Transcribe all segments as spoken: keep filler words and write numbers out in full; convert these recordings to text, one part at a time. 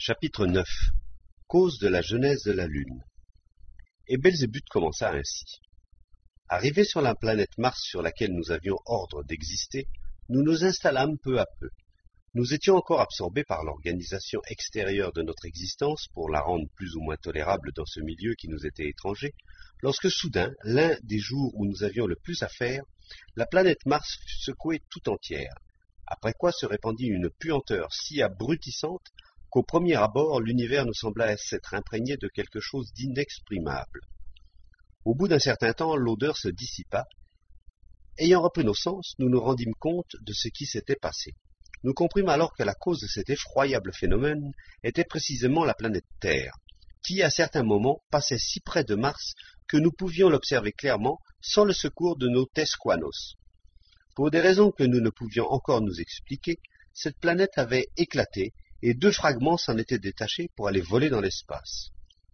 Chapitre neuf. Cause de la genèse de la Lune. Et Belzébuth commença ainsi. Arrivés sur la planète Mars sur laquelle nous avions ordre d'exister, nous nous installâmes peu à peu. Nous étions encore absorbés par l'organisation extérieure de notre existence pour la rendre plus ou moins tolérable dans ce milieu qui nous était étranger, lorsque soudain, l'un des jours où nous avions le plus à faire, la planète Mars fut secouée tout entière, après quoi se répandit une puanteur si abrutissante qu'au premier abord l'univers nous sembla s'être imprégné de quelque chose d'inexprimable. Au bout d'un certain temps, l'odeur se dissipa. Ayant repris nos sens, nous nous rendîmes compte de ce qui s'était passé. Nous comprîmes alors que la cause de cet effroyable phénomène était précisément la planète Terre, qui, à certains moments, passait si près de Mars que nous pouvions l'observer clairement sans le secours de nos tesquanos. Pour des raisons que nous ne pouvions encore nous expliquer, cette planète avait éclaté et deux fragments s'en étaient détachés pour aller voler dans l'espace.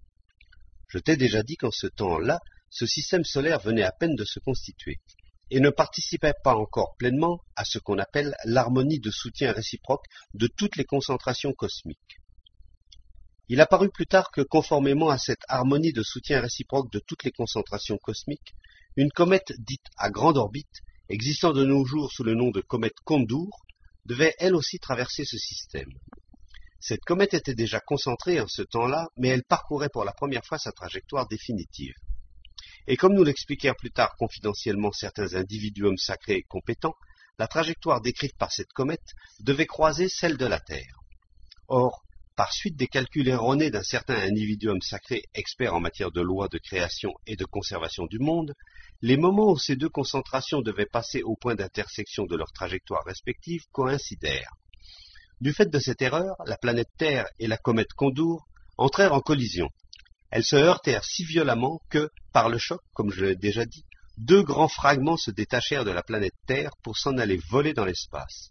Je t'ai déjà dit qu'en ce temps-là, ce système solaire venait à peine de se constituer et ne participait pas encore pleinement à ce qu'on appelle l'harmonie de soutien réciproque de toutes les concentrations cosmiques. Il apparut plus tard que, conformément à cette harmonie de soutien réciproque de toutes les concentrations cosmiques, une comète dite à grande orbite, existant de nos jours sous le nom de comète Kondour, devait elle aussi traverser ce système. Cette comète était déjà concentrée en ce temps-là, mais elle parcourait pour la première fois sa trajectoire définitive. Et comme nous l'expliquèrent plus tard confidentiellement certains individuums sacrés compétents, la trajectoire décrite par cette comète devait croiser celle de la Terre. Or, par suite des calculs erronés d'un certain individuum sacré expert en matière de lois de création et de conservation du monde, les moments où ces deux concentrations devaient passer au point d'intersection de leurs trajectoires respectives coïncidèrent. Du fait de cette erreur, la planète Terre et la comète Kondour entrèrent en collision. Elles se heurtèrent si violemment que, par le choc, comme je l'ai déjà dit, deux grands fragments se détachèrent de la planète Terre pour s'en aller voler dans l'espace.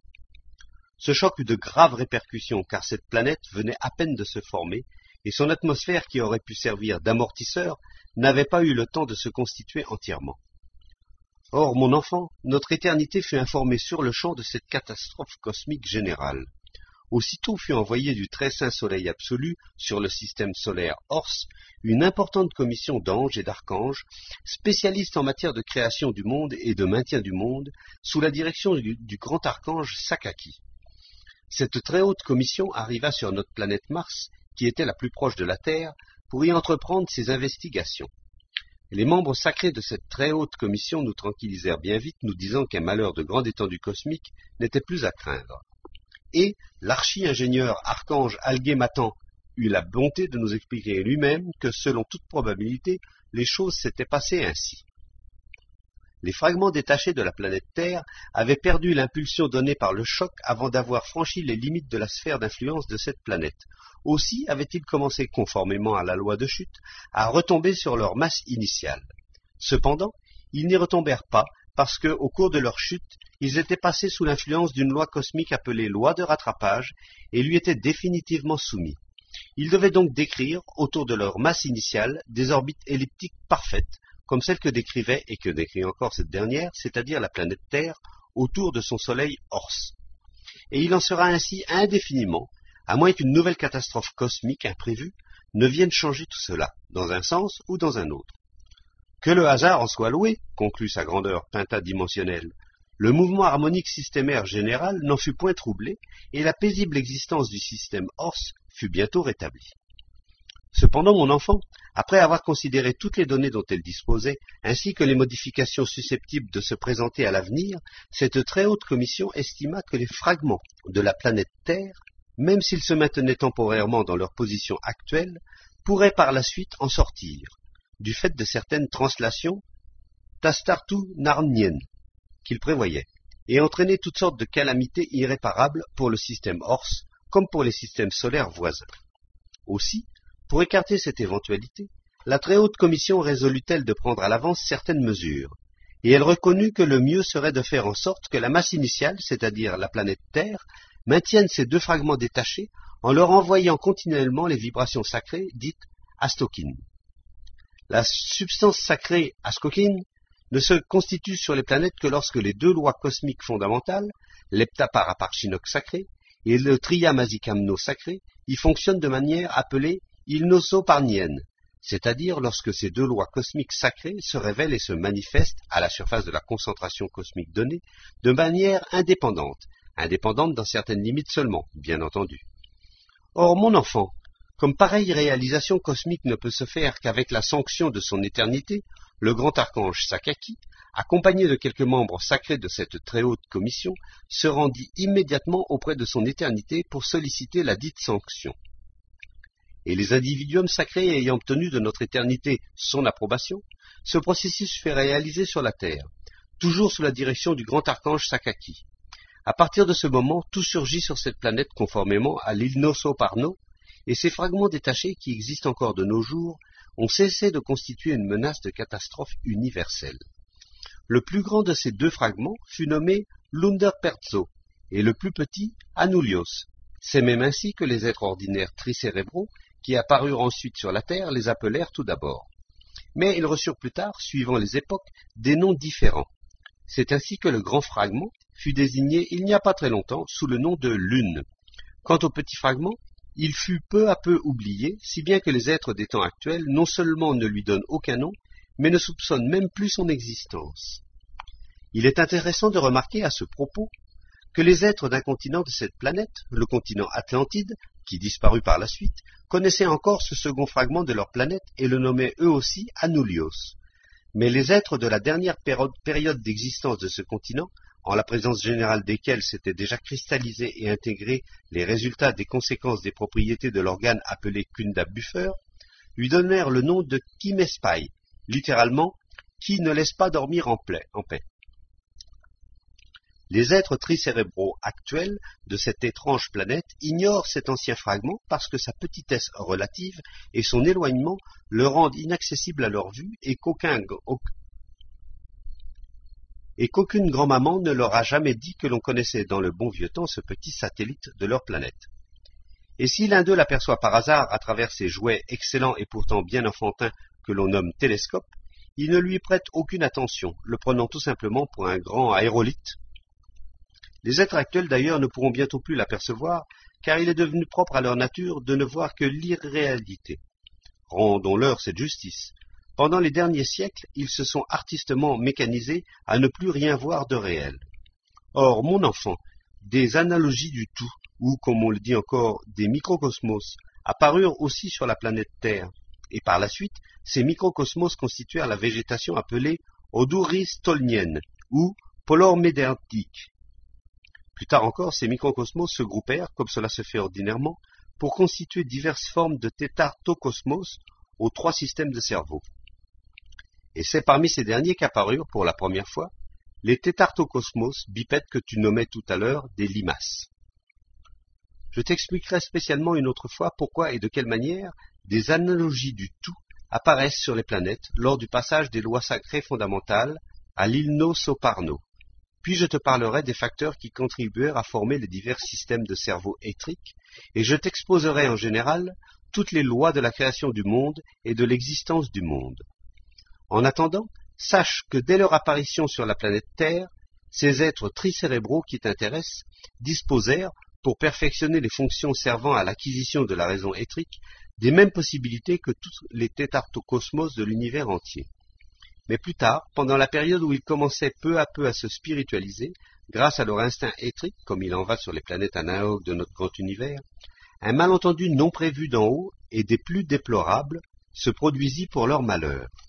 Ce choc eut de graves répercussions car cette planète venait à peine de se former et son atmosphère qui aurait pu servir d'amortisseur n'avait pas eu le temps de se constituer entièrement. Or, mon enfant, notre éternité fut informée sur le champ de cette catastrophe cosmique générale. Aussitôt fut envoyée du très saint soleil absolu sur le système solaire Ors une importante commission d'anges et d'archanges, spécialistes en matière de création du monde et de maintien du monde, sous la direction du, du grand archange Sakaki. Cette très haute commission arriva sur notre planète Mars, qui était la plus proche de la Terre, pour y entreprendre ses investigations. Les membres sacrés de cette très haute commission nous tranquillisèrent bien vite, nous disant qu'un malheur de grande étendue cosmique n'était plus à craindre. Et l'archi-ingénieur archange Alguématan eut la bonté de nous expliquer lui-même que, selon toute probabilité, les choses s'étaient passées ainsi. Les fragments détachés de la planète Terre avaient perdu l'impulsion donnée par le choc avant d'avoir franchi les limites de la sphère d'influence de cette planète. Aussi avaient-ils commencé, conformément à la loi de chute, à retomber sur leur masse initiale. Cependant, ils n'y retombèrent pas parce que, au cours de leur chute, ils étaient passés sous l'influence d'une loi cosmique appelée loi de rattrapage et lui étaient définitivement soumis. Ils devaient donc décrire, autour de leur masse initiale, des orbites elliptiques parfaites, comme celle que décrivait et que décrit encore cette dernière, c'est-à-dire la planète Terre, autour de son soleil Ors. Et il en sera ainsi indéfiniment, à moins qu'une nouvelle catastrophe cosmique imprévue ne vienne changer tout cela, dans un sens ou dans un autre. Que le hasard en soit loué, conclut sa grandeur pentadimensionnelle, le mouvement harmonique systémaire général n'en fut point troublé, et la paisible existence du système Ors fut bientôt rétablie. Cependant, mon enfant, après avoir considéré toutes les données dont elle disposait, ainsi que les modifications susceptibles de se présenter à l'avenir, cette très haute commission estima que les fragments de la planète Terre, même s'ils se maintenaient temporairement dans leur position actuelle, pourraient par la suite en sortir, du fait de certaines translations tastartu narniennes qu'ils prévoyaient, et entraîner toutes sortes de calamités irréparables pour le système Ors, comme pour les systèmes solaires voisins. Aussi, pour écarter cette éventualité, la très haute commission résolut-elle de prendre à l'avance certaines mesures, et elle reconnut que le mieux serait de faire en sorte que la masse initiale, c'est-à-dire la planète Terre, maintienne ces deux fragments détachés en leur envoyant continuellement les vibrations sacrées dites astokines. La substance sacrée askokine ne se constitue sur les planètes que lorsque les deux lois cosmiques fondamentales, l'heptaparaparchinok sacré et le triyamasikamno sacré, il fonctionne de manière appelée ilnosoparnienne, c'est-à-dire lorsque ces deux lois cosmiques sacrées se révèlent et se manifestent à la surface de la concentration cosmique donnée de manière indépendante, indépendante dans certaines limites seulement, bien entendu. Or, mon enfant, comme pareille réalisation cosmique ne peut se faire qu'avec la sanction de son éternité, le grand archange Sakaki, accompagné de quelques membres sacrés de cette très haute commission, se rendit immédiatement auprès de son éternité pour solliciter la dite sanction. Et les individuums sacrés ayant obtenu de notre éternité son approbation, ce processus fait réaliser sur la terre, toujours sous la direction du grand archange Sakaki. À partir de ce moment, tout surgit sur cette planète conformément à l'Ilnosoparno, et ces fragments détachés qui existent encore de nos jours ont cessé de constituer une menace de catastrophe universelle. Le plus grand de ces deux fragments fut nommé Lunderperzo, et le plus petit Anulios. C'est même ainsi que les êtres ordinaires tricérébraux, qui apparurent ensuite sur la Terre, les appelèrent tout d'abord. Mais ils reçurent plus tard, suivant les époques, des noms différents. C'est ainsi que le grand fragment fut désigné il n'y a pas très longtemps sous le nom de Lune. Quant au petit fragment, il fut peu à peu oublié, si bien que les êtres des temps actuels non seulement ne lui donnent aucun nom, mais ne soupçonnent même plus son existence. Il est intéressant de remarquer à ce propos que les êtres d'un continent de cette planète, le continent Atlantide, qui disparut par la suite, connaissaient encore ce second fragment de leur planète et le nommaient eux aussi Anulios. Mais les êtres de la dernière période d'existence de ce continent, en la présence générale desquels s'étaient déjà cristallisés et intégrés les résultats des conséquences des propriétés de l'organe appelé Kunda Buffer, lui donnèrent le nom de Kimespai, littéralement « qui ne laisse pas dormir en paix ». Les êtres tricérébraux actuels de cette étrange planète ignorent cet ancien fragment parce que sa petitesse relative et son éloignement le rendent inaccessible à leur vue et qu'aucun et qu'aucune grand-maman ne leur a jamais dit que l'on connaissait dans le bon vieux temps ce petit satellite de leur planète. Et si l'un d'eux l'aperçoit par hasard à travers ces jouets excellents et pourtant bien enfantins que l'on nomme télescope, il ne lui prête aucune attention, le prenant tout simplement pour un grand aérolite. Les êtres actuels d'ailleurs ne pourront bientôt plus l'apercevoir, car il est devenu propre à leur nature de ne voir que l'irréalité. Rendons-leur cette justice. Pendant les derniers siècles, ils se sont artistement mécanisés à ne plus rien voir de réel. Or, mon enfant, des analogies du tout, ou comme on le dit encore, des microcosmos, apparurent aussi sur la planète Terre, et par la suite, ces microcosmos constituèrent la végétation appelée odoristolnienne, ou polormédentique. Plus tard encore, ces microcosmos se groupèrent, comme cela se fait ordinairement, pour constituer diverses formes de tétartocosmos aux trois systèmes de cerveau. Et c'est parmi ces derniers qu'apparurent, pour la première fois, les tétartocosmos bipèdes que tu nommais tout à l'heure des limaces. Je t'expliquerai spécialement une autre fois pourquoi et de quelle manière des analogies du tout apparaissent sur les planètes lors du passage des lois sacrées fondamentales à l'Ilnosoparno. Puis je te parlerai des facteurs qui contribuèrent à former les divers systèmes de cerveau étriques, et je t'exposerai en général toutes les lois de la création du monde et de l'existence du monde. En attendant, sache que dès leur apparition sur la planète Terre, ces êtres tricérébraux qui t'intéressent disposèrent, pour perfectionner les fonctions servant à l'acquisition de la raison étrique, des mêmes possibilités que tous les tétartocosmos de l'univers entier. Mais plus tard, pendant la période où ils commençaient peu à peu à se spiritualiser, grâce à leur instinct étrique, comme il en va sur les planètes analogues de notre grand univers, un malentendu non prévu d'en haut et des plus déplorables se produisit pour leur malheur.